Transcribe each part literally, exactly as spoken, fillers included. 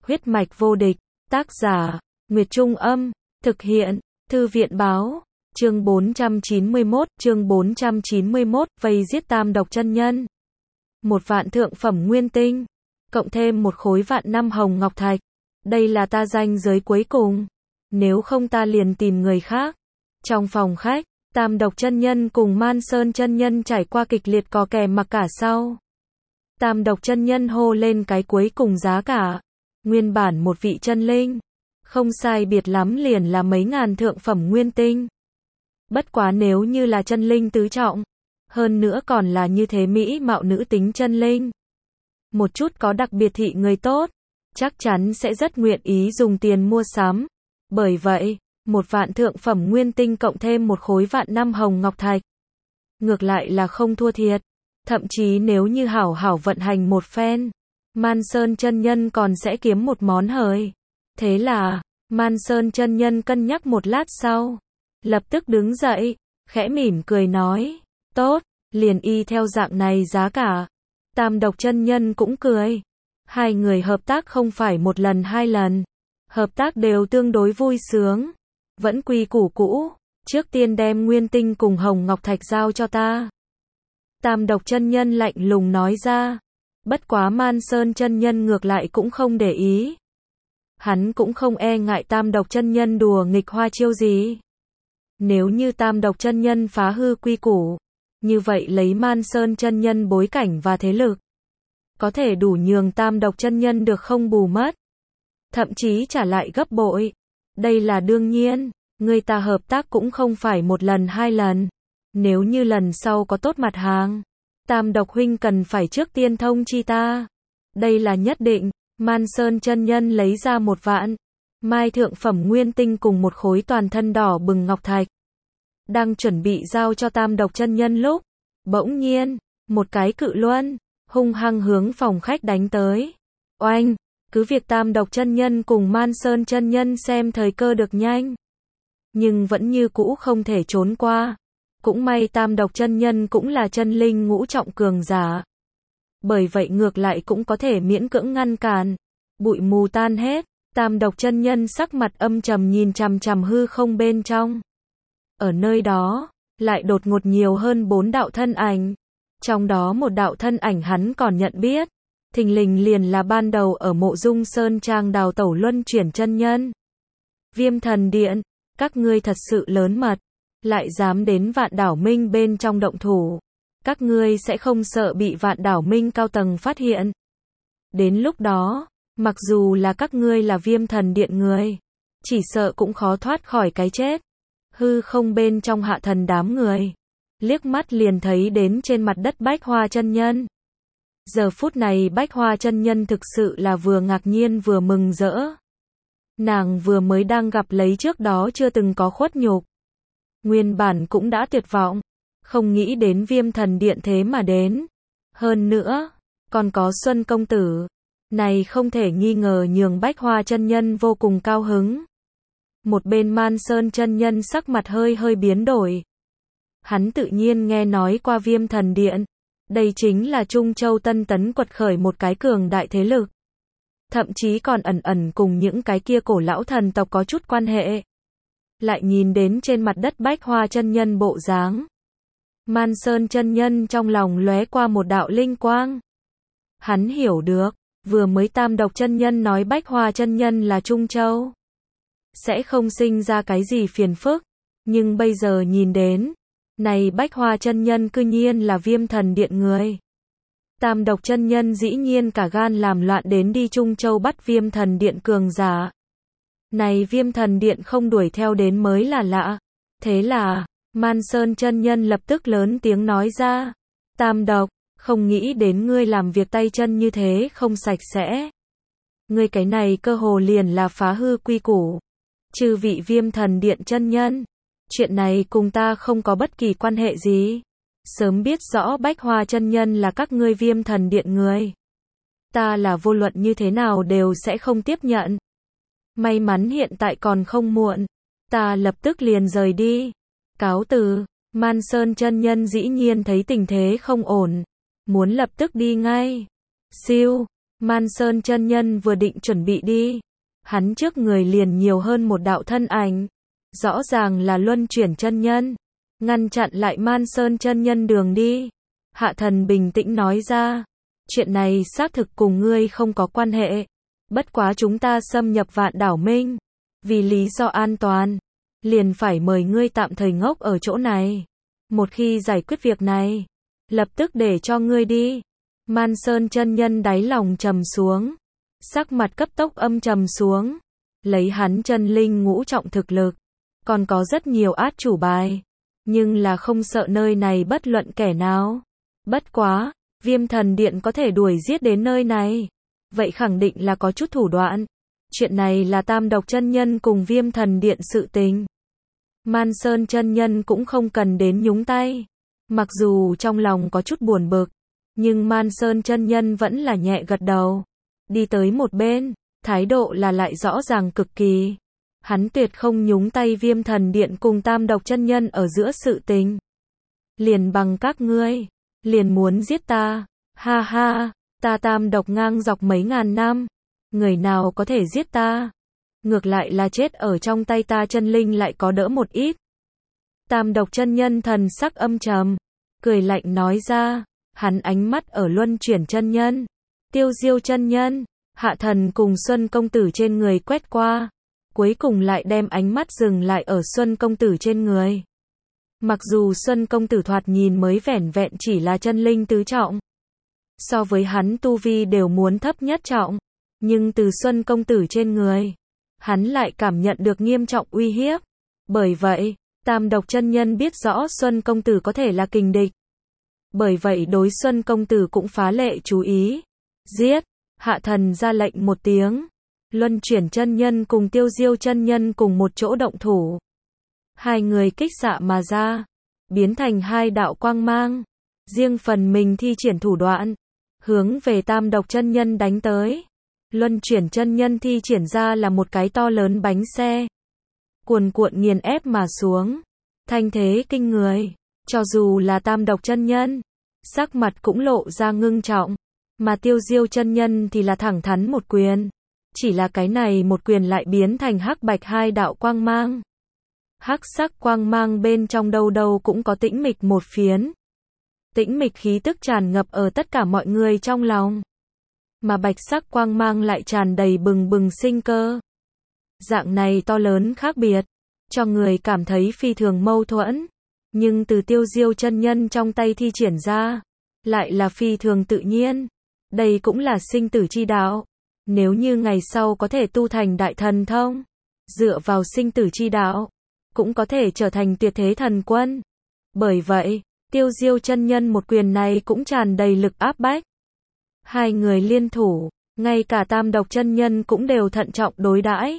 Huyết mạch vô địch, tác giả, Nguyệt Trung Âm, thực hiện, Thư viện Báo, chương bốn trăm chín mươi mốt, chương bốn trăm chín mươi mốt, vây giết tam độc chân nhân. Một vạn thượng phẩm nguyên tinh, cộng thêm một khối vạn năm hồng ngọc thạch. Đây là ta ranh giới cuối cùng. Nếu không ta liền tìm người khác. Trong phòng khách, tam độc chân nhân cùng Man Sơn chân nhân trải qua kịch liệt cò kè mặc cả sau. Tam độc chân nhân hô lên cái cuối cùng giá cả. Nguyên bản một vị chân linh. Không sai biệt lắm liền là mấy ngàn thượng phẩm nguyên tinh. Bất quá nếu như là chân linh tứ trọng. Hơn nữa còn là như thế mỹ mạo nữ tính chân linh. Một chút có đặc biệt thị người tốt. Chắc chắn sẽ rất nguyện ý dùng tiền mua sắm. Bởi vậy, một vạn thượng phẩm nguyên tinh cộng thêm một khối vạn năm hồng ngọc thạch. Ngược lại là không thua thiệt. Thậm chí nếu như hảo hảo vận hành một phen, Man Sơn chân nhân còn sẽ kiếm một món hời. Thế là, Man Sơn chân nhân cân nhắc một lát sau, lập tức đứng dậy, khẽ mỉm cười nói, tốt, liền y theo dạng này giá cả. Tam độc chân nhân cũng cười. Hai người hợp tác không phải một lần hai lần. Hợp tác đều tương đối vui sướng. Vẫn quy củ cũ. Trước tiên đem nguyên tinh cùng hồng ngọc thạch giao cho ta. Tam độc chân nhân lạnh lùng nói ra. Bất quá Man Sơn chân nhân ngược lại cũng không để ý. Hắn cũng không e ngại tam độc chân nhân đùa nghịch hoa chiêu gì. Nếu như tam độc chân nhân phá hư quy củ, như vậy lấy Man Sơn chân nhân bối cảnh và thế lực, có thể đủ nhường tam độc chân nhân được không bù mất. Thậm chí trả lại gấp bội. Đây là đương nhiên, người ta hợp tác cũng không phải một lần hai lần. Nếu như lần sau có tốt mặt hàng, tam độc huynh cần phải trước tiên thông chi ta. Đây là nhất định. Man Sơn chân nhân lấy ra một vạn mai thượng phẩm nguyên tinh cùng một khối toàn thân đỏ bừng ngọc thạch. Đang chuẩn bị giao cho tam độc chân nhân lúc, bỗng nhiên, một cái cự luân hung hăng hướng phòng khách đánh tới. Oanh, cứ việc tam độc chân nhân cùng Man Sơn chân nhân xem thời cơ được nhanh, nhưng vẫn như cũ không thể trốn qua. Cũng may tam độc chân nhân cũng là chân linh ngũ trọng cường giả. Bởi vậy ngược lại cũng có thể miễn cưỡng ngăn cản. Bụi mù tan hết, tam độc chân nhân sắc mặt âm trầm nhìn chằm chằm hư không bên trong. Ở nơi đó, lại đột ngột nhiều hơn bốn đạo thân ảnh. Trong đó một đạo thân ảnh hắn còn nhận biết. Thình lình liền là ban đầu ở Mộ Dung Sơn Trang đào tẩu luân chuyển chân nhân. Viêm thần điện, các ngươi thật sự lớn mật. Lại dám đến Vạn Đảo Minh bên trong động thủ. Các ngươi sẽ không sợ bị Vạn Đảo Minh cao tầng phát hiện. Đến lúc đó, mặc dù là các ngươi là viêm thần điện người, chỉ sợ cũng khó thoát khỏi cái chết. Hư không bên trong hạ thần đám người, liếc mắt liền thấy đến trên mặt đất Bách Hoa chân nhân. Giờ phút này Bách Hoa chân nhân thực sự là vừa ngạc nhiên vừa mừng rỡ. Nàng vừa mới đang gặp lấy trước đó chưa từng có khuất nhục. Nguyên bản cũng đã tuyệt vọng. Không nghĩ đến viêm thần điện thế mà đến. Hơn nữa, còn có Xuân công tử. Này không thể nghi ngờ nhường Bách Hoa chân nhân vô cùng cao hứng. Một bên Man Sơn chân nhân sắc mặt hơi hơi biến đổi. Hắn tự nhiên nghe nói qua viêm thần điện. Đây chính là Trung Châu Tân Tấn quật khởi một cái cường đại thế lực. Thậm chí còn ẩn ẩn cùng những cái kia cổ lão thần tộc có chút quan hệ. Lại nhìn đến trên mặt đất Bách Hoa chân nhân bộ dáng. Man Sơn chân nhân trong lòng lóe qua một đạo linh quang. Hắn hiểu được, vừa mới tam độc chân nhân nói Bách Hoa chân nhân là Trung Châu. Sẽ không sinh ra cái gì phiền phức. Nhưng bây giờ nhìn đến, này Bách Hoa chân nhân cư nhiên là viêm thần điện người. Tam độc chân nhân dĩ nhiên cả gan làm loạn đến đi Trung Châu bắt viêm thần điện cường giả. Này viêm thần điện không đuổi theo đến mới là lạ. Thế là, Man Sơn chân nhân lập tức lớn tiếng nói ra. Tam độc, không nghĩ đến ngươi làm việc tay chân như thế không sạch sẽ. Ngươi cái này cơ hồ liền là phá hư quy củ. Chư vị viêm thần điện chân nhân. Chuyện này cùng ta không có bất kỳ quan hệ gì. Sớm biết rõ Bách Hoa chân nhân là các ngươi viêm thần điện người. Ta là vô luận như thế nào đều sẽ không tiếp nhận. May mắn hiện tại còn không muộn. Ta lập tức liền rời đi. Cáo từ. Man Sơn chân nhân dĩ nhiên thấy tình thế không ổn. Muốn lập tức đi ngay. Siêu. Man Sơn chân nhân vừa định chuẩn bị đi, hắn trước người liền nhiều hơn một đạo thân ảnh, rõ ràng là Luân Chuyển chân nhân, ngăn chặn lại Man Sơn chân nhân đường đi. Hạ Thần bình tĩnh nói ra, chuyện này xác thực cùng ngươi không có quan hệ, bất quá chúng ta xâm nhập Vạn Đảo Minh, vì lý do an toàn, liền phải mời ngươi tạm thời ngốc ở chỗ này. Một khi giải quyết việc này, lập tức để cho ngươi đi. Man Sơn chân nhân đáy lòng trầm xuống, sắc mặt cấp tốc âm trầm xuống, lấy hắn chân linh ngũ trọng thực lực, còn có rất nhiều át chủ bài, nhưng là không sợ nơi này bất luận kẻ nào. Bất quá, Viêm Thần Điện có thể đuổi giết đến nơi này, vậy khẳng định là có chút thủ đoạn. Chuyện này là Tam Độc chân nhân cùng Viêm Thần Điện sự tình. Man Sơn chân nhân cũng không cần đến nhúng tay. Mặc dù trong lòng có chút buồn bực, nhưng Man Sơn chân nhân vẫn là nhẹ gật đầu, đi tới một bên, thái độ là lại rõ ràng cực kỳ. Hắn tuyệt không nhúng tay Viêm Thần Điện cùng Tam Độc chân nhân ở giữa sự tình. Liền bằng các ngươi, liền muốn giết ta, ha ha, ta Tam Độc ngang dọc mấy ngàn năm, người nào có thể giết ta? Ngược lại là chết ở trong tay ta chân linh lại có đỡ một ít. Tam Độc chân nhân thần sắc âm trầm, cười lạnh nói ra, hắn ánh mắt ở Luân Chuyển chân nhân, Tiêu Diêu chân nhân, Hạ Thần cùng Xuân công tử trên người quét qua, cuối cùng lại đem ánh mắt dừng lại ở Xuân công tử trên người. Mặc dù Xuân công tử thoạt nhìn mới vẻn vẹn chỉ là chân linh tứ trọng, so với hắn tu vi đều muốn thấp nhất trọng, nhưng từ Xuân công tử trên người, hắn lại cảm nhận được nghiêm trọng uy hiếp. Bởi vậy, Tam Độc chân nhân biết rõ Xuân công tử có thể là kình địch. Bởi vậy đối Xuân công tử cũng phá lệ chú ý. Giết! Hạ Thần ra lệnh một tiếng. Luân Chuyển chân nhân cùng Tiêu Diêu chân nhân cùng một chỗ động thủ. Hai người kích xạ mà ra, biến thành hai đạo quang mang, riêng phần mình thi triển thủ đoạn, hướng về Tam Độc chân nhân đánh tới. Luân Chuyển chân nhân thi triển ra là một cái to lớn bánh xe, cuồn cuộn nghiền ép mà xuống, thanh thế kinh người. Cho dù là Tam Độc chân nhân, sắc mặt cũng lộ ra ngưng trọng, mà Tiêu Diêu chân nhân thì là thẳng thắn một quyền. Chỉ là cái này một quyền lại biến thành hắc bạch hai đạo quang mang. Hắc sắc quang mang bên trong đâu đâu cũng có tĩnh mịch một phiến. Tĩnh mịch khí tức tràn ngập ở tất cả mọi người trong lòng. Mà bạch sắc quang mang lại tràn đầy bừng bừng sinh cơ. Dạng này to lớn khác biệt, cho người cảm thấy phi thường mâu thuẫn. Nhưng từ Tiêu Diêu chân nhân trong tay thi triển ra, lại là phi thường tự nhiên. Đây cũng là sinh tử chi đạo. Nếu như ngày sau có thể tu thành đại thần thông, dựa vào sinh tử chi đạo, cũng có thể trở thành tuyệt thế thần quân. Bởi vậy, Tiêu Diêu chân nhân một quyền này cũng tràn đầy lực áp bách. Hai người liên thủ, ngay cả Tam Độc chân nhân cũng đều thận trọng đối đãi.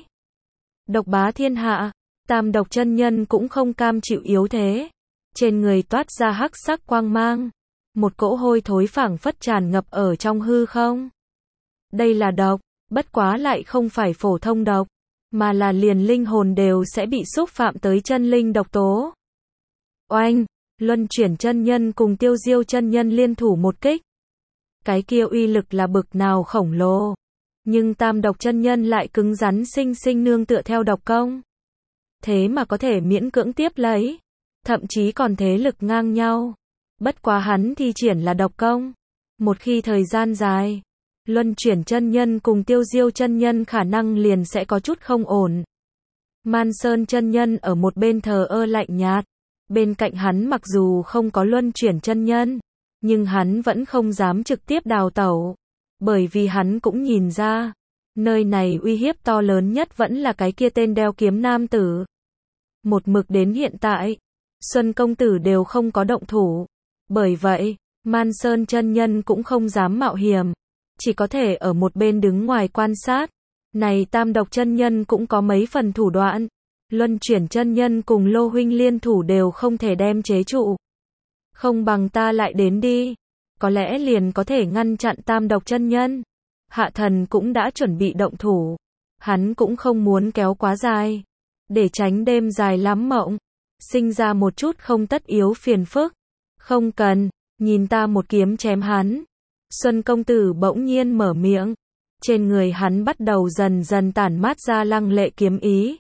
Độc bá thiên hạ, Tam Độc chân nhân cũng không cam chịu yếu thế. Trên người toát ra hắc sắc quang mang, một cỗ hôi thối phảng phất tràn ngập ở trong hư không. Đây là độc, bất quá lại không phải phổ thông độc, mà là liền linh hồn đều sẽ bị xúc phạm tới chân linh độc tố. Oanh, Luân Chuyển chân nhân cùng Tiêu Diêu chân nhân liên thủ một kích. Cái kia uy lực là bực nào khổng lồ, nhưng Tam Độc chân nhân lại cứng rắn sinh sinh nương tựa theo độc công. Thế mà có thể miễn cưỡng tiếp lấy, thậm chí còn thế lực ngang nhau. Bất quá hắn thi triển là độc công, một khi thời gian dài, Luân Chuyển chân nhân cùng Tiêu Diêu chân nhân khả năng liền sẽ có chút không ổn. Man Sơn chân nhân ở một bên thờ ơ lạnh nhạt, bên cạnh hắn mặc dù không có Luân Chuyển chân nhân, nhưng hắn vẫn không dám trực tiếp đào tẩu, bởi vì hắn cũng nhìn ra, nơi này uy hiếp to lớn nhất vẫn là cái kia tên đeo kiếm nam tử. Một mực đến hiện tại, Xuân công tử đều không có động thủ, bởi vậy, Man Sơn chân nhân cũng không dám mạo hiểm, chỉ có thể ở một bên đứng ngoài quan sát. Này Tam Độc chân nhân cũng có mấy phần thủ đoạn, Luân Chuyển chân nhân cùng Lô huynh liên thủ đều không thể đem chế trụ. Không bằng ta lại đến đi, có lẽ liền có thể ngăn chặn Tam Độc chân nhân. Hạ Thần cũng đã chuẩn bị động thủ, hắn cũng không muốn kéo quá dài, để tránh đêm dài lắm mộng, sinh ra một chút không tất yếu phiền phức. Không cần, nhìn ta một kiếm chém hắn. Xuân công tử bỗng nhiên mở miệng. Trên người hắn bắt đầu dần dần tản mát ra lăng lệ kiếm ý.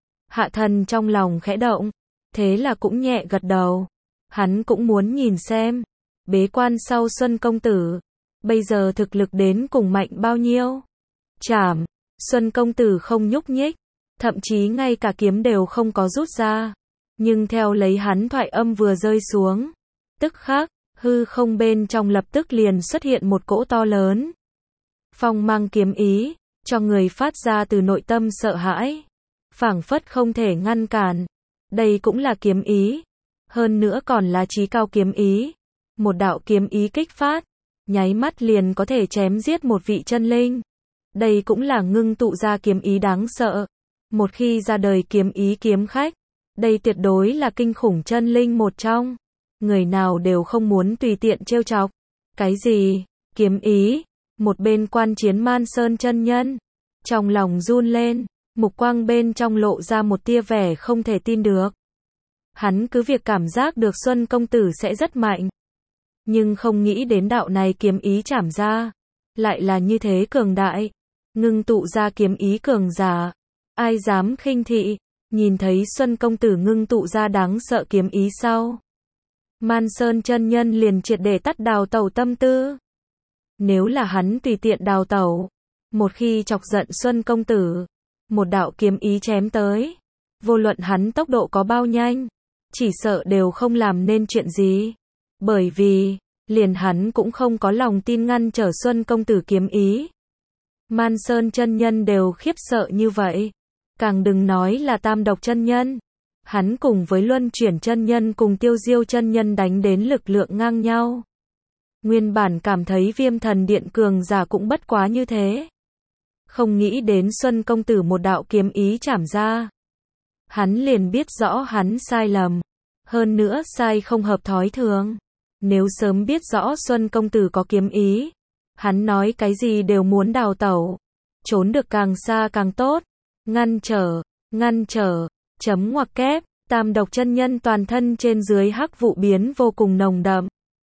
Hạ thần trong lòng khẽ động, thế là cũng nhẹ gật đầu. Hắn cũng muốn nhìn xem, bế quan sau Xuân công tử, bây giờ thực lực đến cùng mạnh bao nhiêu. Chảm, Xuân công tử không nhúc nhích, thậm chí ngay cả kiếm đều không có rút ra. Nhưng theo lấy hắn thoại âm vừa rơi xuống, tức khắc, hư không bên trong lập tức liền xuất hiện một cỗ to lớn phong mang kiếm ý, cho người phát ra từ nội tâm sợ hãi, phảng phất không thể ngăn cản. Đây cũng là kiếm ý, hơn nữa còn là chí cao kiếm ý. Một đạo kiếm ý kích phát, nháy mắt liền có thể chém giết một vị chân linh. Đây cũng là ngưng tụ ra kiếm ý đáng sợ. Một khi ra đời kiếm ý kiếm khách, đây tuyệt đối là kinh khủng chân linh một trong. Người nào đều không muốn tùy tiện trêu chọc. Cái gì? Kiếm ý? Một bên quan chiến Man Sơn chân nhân, trong lòng run lên, mục quang bên trong lộ ra một tia vẻ không thể tin được. Hắn cứ việc cảm giác được Xuân công tử sẽ rất mạnh, nhưng không nghĩ đến đạo này kiếm ý chảm ra, lại là như thế cường đại, ngưng tụ ra kiếm ý cường giả. Ai dám khinh thị, nhìn thấy Xuân công tử ngưng tụ ra đáng sợ kiếm ý sau. Man Sơn chân nhân liền triệt để tắt đào tẩu tâm tư. Nếu là hắn tùy tiện đào tẩu, một khi chọc giận Xuân công tử, một đạo kiếm ý chém tới, vô luận hắn tốc độ có bao nhanh, chỉ sợ đều không làm nên chuyện gì. Bởi vì, liền hắn cũng không có lòng tin ngăn trở Xuân công tử kiếm ý. Man Sơn chân nhân đều khiếp sợ như vậy, càng đừng nói là Tam Độc chân nhân. Hắn cùng với Luân Chuyển chân nhân cùng Tiêu Diêu chân nhân đánh đến lực lượng ngang nhau. Nguyên bản cảm thấy Viêm Thần Điện cường giả cũng bất quá như thế. Không nghĩ đến Xuân công tử một đạo kiếm ý chảm ra. Hắn liền biết rõ hắn sai lầm. Hơn nữa sai không hợp thói thường. Nếu sớm biết rõ Xuân công tử có kiếm ý, hắn nói cái gì đều muốn đào tẩu. Trốn được càng xa càng tốt. Ngăn trở, ngăn trở, chấm ngoặc kép, Tam Độc chân nhân toàn thân trên dưới hắc vụ biến vô cùng nồng đậm.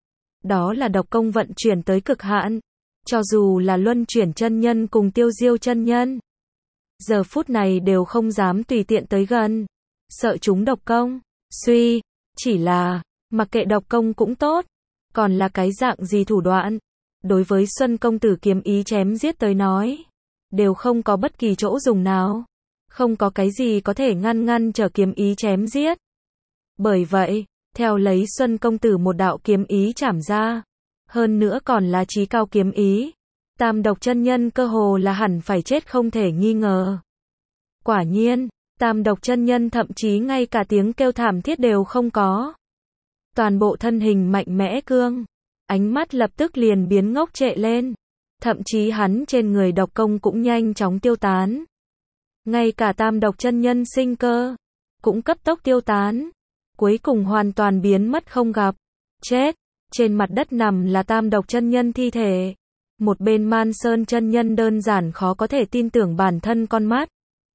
Đó là độc công vận chuyển tới cực hạn. Cho dù là Luân Chuyển chân nhân cùng Tiêu Diêu chân nhân, giờ phút này đều không dám tùy tiện tới gần, sợ chúng độc công. Suy, chỉ là, mặc kệ độc công cũng tốt, còn là cái dạng gì thủ đoạn, đối với Xuân công tử kiếm ý chém giết tới nói, đều không có bất kỳ chỗ dùng nào. Không có cái gì có thể ngăn ngăn trở kiếm ý chém giết. Bởi vậy, theo lấy Xuân công tử một đạo kiếm ý chảm ra, hơn nữa còn là chí cao kiếm ý, Tam Độc chân nhân cơ hồ là hẳn phải chết không thể nghi ngờ. Quả nhiên, Tam Độc chân nhân thậm chí ngay cả tiếng kêu thảm thiết đều không có. Toàn bộ thân hình mạnh mẽ cương, ánh mắt lập tức liền biến ngốc trệ lên, thậm chí hắn trên người độc công cũng nhanh chóng tiêu tán. Ngay cả Tam Độc chân nhân sinh cơ cũng cấp tốc tiêu tán, cuối cùng hoàn toàn biến mất không gặp. Chết, trên mặt đất nằm là Tam Độc chân nhân thi thể. Một bên Man Sơn chân nhân đơn giản khó có thể tin tưởng bản thân con mắt.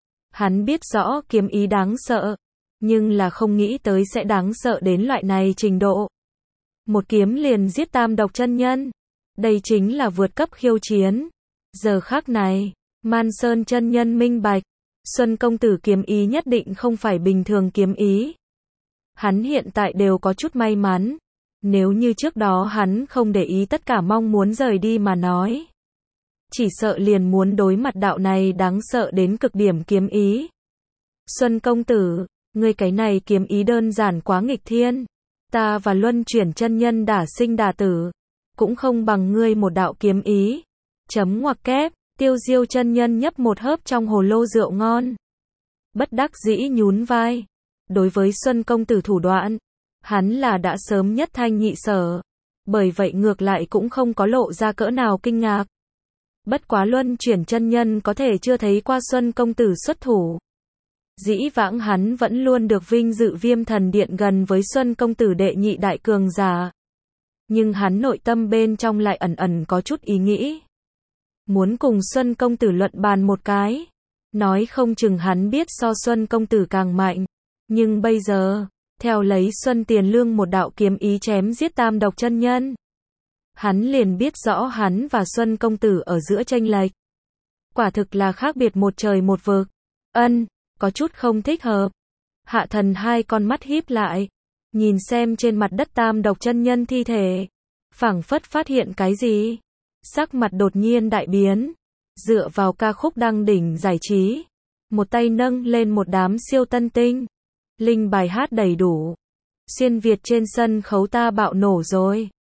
Hắn biết rõ kiếm ý đáng sợ, nhưng là không nghĩ tới sẽ đáng sợ đến loại này trình độ. Một kiếm liền giết Tam Độc chân nhân. Đây chính là vượt cấp khiêu chiến. Giờ khắc này, Man Sơn chân nhân minh bạch, Xuân công tử kiếm ý nhất định không phải bình thường kiếm ý. Hắn hiện tại đều có chút may mắn. Nếu như trước đó hắn không để ý tất cả mong muốn rời đi mà nói, chỉ sợ liền muốn đối mặt đạo này đáng sợ đến cực điểm kiếm ý. Xuân công tử, ngươi cái này kiếm ý đơn giản quá nghịch thiên. Ta và Luân Chuyển chân nhân đả sinh đả tử, cũng không bằng ngươi một đạo kiếm ý. Chấm ngoặc kép, Tiêu Diêu chân nhân nhấp một hớp trong hồ lô rượu ngon. Bất đắc dĩ nhún vai. Đối với Xuân công tử thủ đoạn, hắn là đã sớm nhất thanh nhị sở. Bởi vậy ngược lại cũng không có lộ ra cỡ nào kinh ngạc. Bất quá Luân Chuyển chân nhân có thể chưa thấy qua Xuân công tử xuất thủ. Dĩ vãng hắn vẫn luôn được vinh dự Viêm Thần Điện gần với Xuân công tử đệ nhị đại cường giả. Nhưng hắn nội tâm bên trong lại ẩn ẩn có chút ý nghĩ. Muốn cùng Xuân công tử luận bàn một cái. Nói không chừng hắn biết so Xuân công tử càng mạnh. Nhưng bây giờ, theo lấy Xuân Tiền Lương một đạo kiếm ý chém giết Tam Độc chân nhân, hắn liền biết rõ hắn và Xuân công tử ở giữa chênh lệch. Quả thực là khác biệt một trời một vực. Ân, có chút không thích hợp. Hạ thần hai con mắt híp lại, nhìn xem trên mặt đất Tam độc chân nhân thi thể, phảng phất phát hiện cái gì. Sắc mặt đột nhiên đại biến, dựa vào ca khúc đăng đỉnh giải trí, một tay nâng lên một đám siêu tân tinh. Linh bài hát đầy đủ. Xuyên Việt trên sân khấu ta bạo nổ rồi.